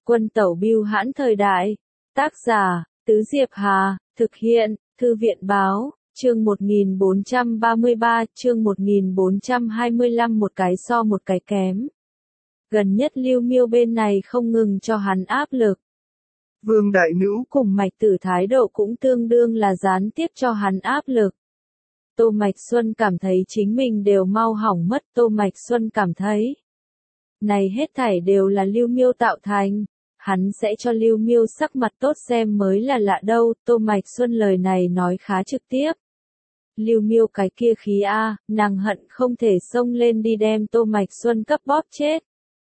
Quân tẩu bưu hãn thời đại. Tác giả, Tứ Diệp Hà, thực hiện, Thư viện báo, chương 1433, chương 1425 một cái so một cái kém. Gần nhất Lưu Miêu bên này không ngừng cho hắn áp lực. Vương Đại Nữ cùng Mạch Tử thái độ cũng tương đương là gián tiếp cho hắn áp lực. Tô Mạch Xuân cảm thấy chính mình đều mau hỏng mất. Tô Mạch Xuân cảm thấy này hết thảy đều là Lưu Miêu tạo thành. Hắn sẽ cho Lưu Miêu sắc mặt tốt xem mới là lạ đâu. Tô Mạch Xuân lời này nói khá trực tiếp. Lưu Miêu cái kia khí a, nàng hận không thể xông lên đi đem Tô Mạch Xuân cấp bóp chết.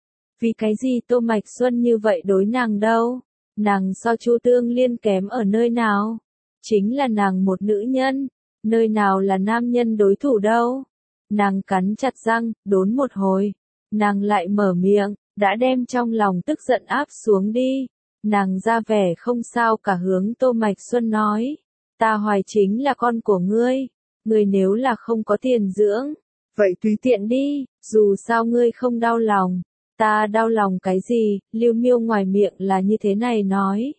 Vì cái gì Tô Mạch Xuân như vậy đối nàng đâu? Nàng so Chu Tương Liên kém ở nơi nào? Chính là nàng một nữ nhân, nơi nào là nam nhân đối thủ đâu? Nàng cắn chặt răng, đốn một hồi. Nàng lại mở miệng, đã đem trong lòng tức giận áp xuống đi. Nàng ra vẻ không sao cả hướng Tô Mạch Xuân nói. Ta hoài chính là con của ngươi. Ngươi nếu là không có tiền dưỡng, vậy tùy tiện đi, dù sao ngươi không đau lòng. Ta đau lòng cái gì? Lưu Miêu ngoài miệng là như thế này nói.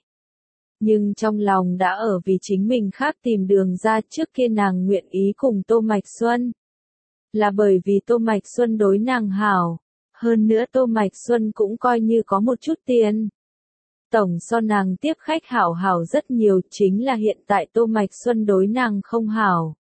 Nhưng trong lòng đã ở vì chính mình khác tìm đường ra. Trước kia nàng nguyện ý cùng Tô Mạch Xuân. Là bởi vì Tô Mạch Xuân đối nàng hảo. Hơn nữa Tô Mạch Xuân cũng coi như có một chút tiền. Tổng so nàng tiếp khách hảo hảo rất nhiều. Chính là hiện tại Tô Mạch Xuân đối nàng không hảo.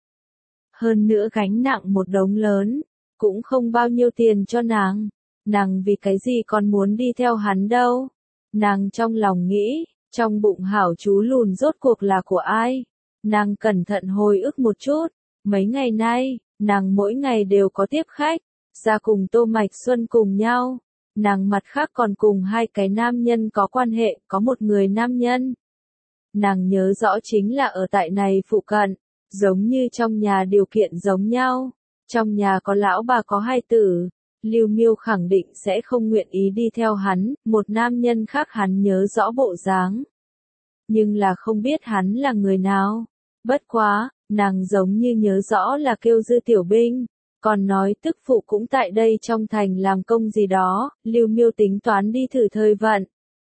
Hơn nữa gánh nặng một đống lớn. Cũng không bao nhiêu tiền cho nàng. Nàng vì cái gì còn muốn đi theo hắn đâu? Nàng trong lòng nghĩ, trong bụng hảo chú lùn rốt cuộc là của ai? Nàng cẩn thận hồi ức một chút. Mấy ngày nay, nàng mỗi ngày đều có tiếp khách, ra cùng Tô Mạch Xuân cùng nhau. Nàng mặt khác còn cùng hai cái nam nhân có quan hệ, có một người nam nhân. Nàng nhớ rõ chính là ở tại này phụ cận, giống như trong nhà điều kiện giống nhau. Trong nhà có lão bà có hai tử. Lưu Miêu khẳng định sẽ không nguyện ý đi theo hắn, một nam nhân khác hắn nhớ rõ bộ dáng. Nhưng là không biết hắn là người nào. Bất quá, nàng giống như nhớ rõ là kêu Dư Tiểu Binh, còn nói tức phụ cũng tại đây trong thành làm công gì đó. Lưu Miêu tính toán đi thử thời vận.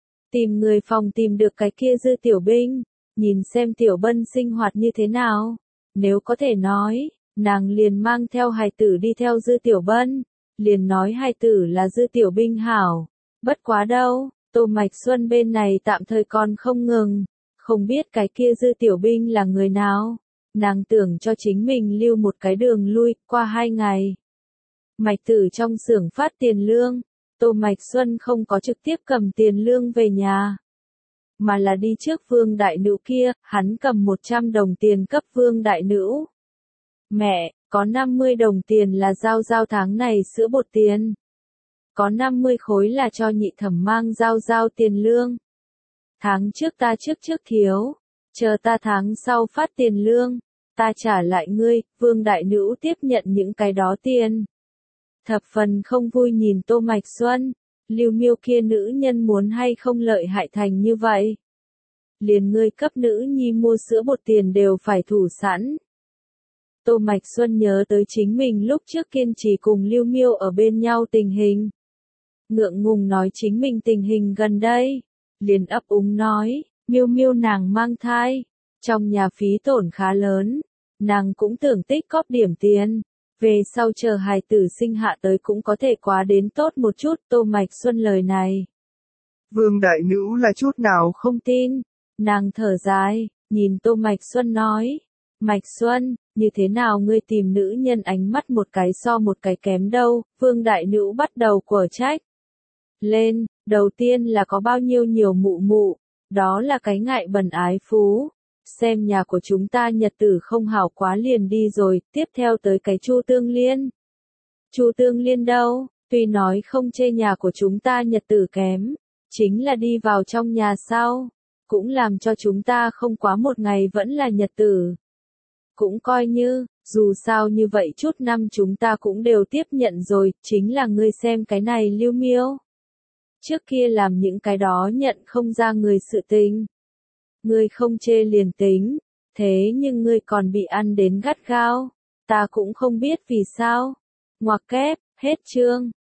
Tìm người phòng tìm được cái kia Dư Tiểu Binh, nhìn xem Tiểu Bân sinh hoạt như thế nào. Nếu có thể nói, nàng liền mang theo hài tử đi theo Dư Tiểu Bân. Liền nói hai tử là Dư Tiểu Binh hảo. Bất quá đâu, Tô Mạch Xuân bên này tạm thời còn không ngừng. Không biết cái kia Dư Tiểu Binh là người nào. Nàng tưởng cho chính mình lưu một cái đường lui. Qua 2 ngày, Mạch Tử trong xưởng phát tiền lương. Tô Mạch Xuân không có trực tiếp cầm tiền lương về nhà, mà là đi trước Vương Đại Nữ kia. Hắn cầm 100 đồng tiền cấp Vương Đại Nữ. Mẹ, có 50 đồng tiền là giao tháng này sữa bột tiền. Có 50 khối là cho nhị thẩm mang giao tiền lương. Tháng trước ta trước thiếu. Chờ ta tháng sau phát tiền lương. Ta trả lại ngươi. Vương Đại Nữ tiếp nhận những cái đó tiền. Thập phần không vui nhìn Tô Mạch Xuân. Lưu Miêu kia nữ nhân muốn hay không lợi hại thành như vậy. Liền ngươi cấp nữ nhi mua sữa bột tiền đều phải thủ sẵn. Tô Mạch Xuân nhớ tới chính mình lúc trước kiên trì cùng Lưu Miêu ở bên nhau tình hình. Ngượng ngùng nói chính mình tình hình gần đây. Liền ấp úng nói, Miêu Miêu nàng mang thai. Trong nhà phí tổn khá lớn. Nàng cũng tưởng tích góp điểm tiền. Về sau chờ hài tử sinh hạ tới cũng có thể quá đến tốt một chút. Tô Mạch Xuân lời này. Vương Đại Nữ là chút nào không tin. Nàng thở dài, nhìn Tô Mạch Xuân nói. Mạch Xuân, như thế nào ngươi tìm nữ nhân ánh mắt một cái so một cái kém đâu? Vương Đại Nữ bắt đầu quở trách lên. Đầu tiên là có bao nhiêu nhiều mụ mụ, đó là cái ngại bẩn ái phú. Xem nhà của chúng ta nhật tử không hảo quá liền đi rồi. Tiếp theo tới cái Chu Tương Liên. Chu Tương Liên đâu? Tuy nói không chê nhà của chúng ta nhật tử kém, chính là đi vào trong nhà sau, cũng làm cho chúng ta không quá một ngày vẫn là nhật tử. Cũng coi như, dù sao như vậy chút năm chúng ta cũng đều tiếp nhận rồi. Chính là ngươi xem cái này Lưu Miêu. Trước kia làm những cái đó nhận không ra người sự tình. Ngươi không chê liền tính, thế nhưng ngươi còn bị ăn đến gắt gao. Ta cũng không biết vì sao. Ngoặc kép, hết chương.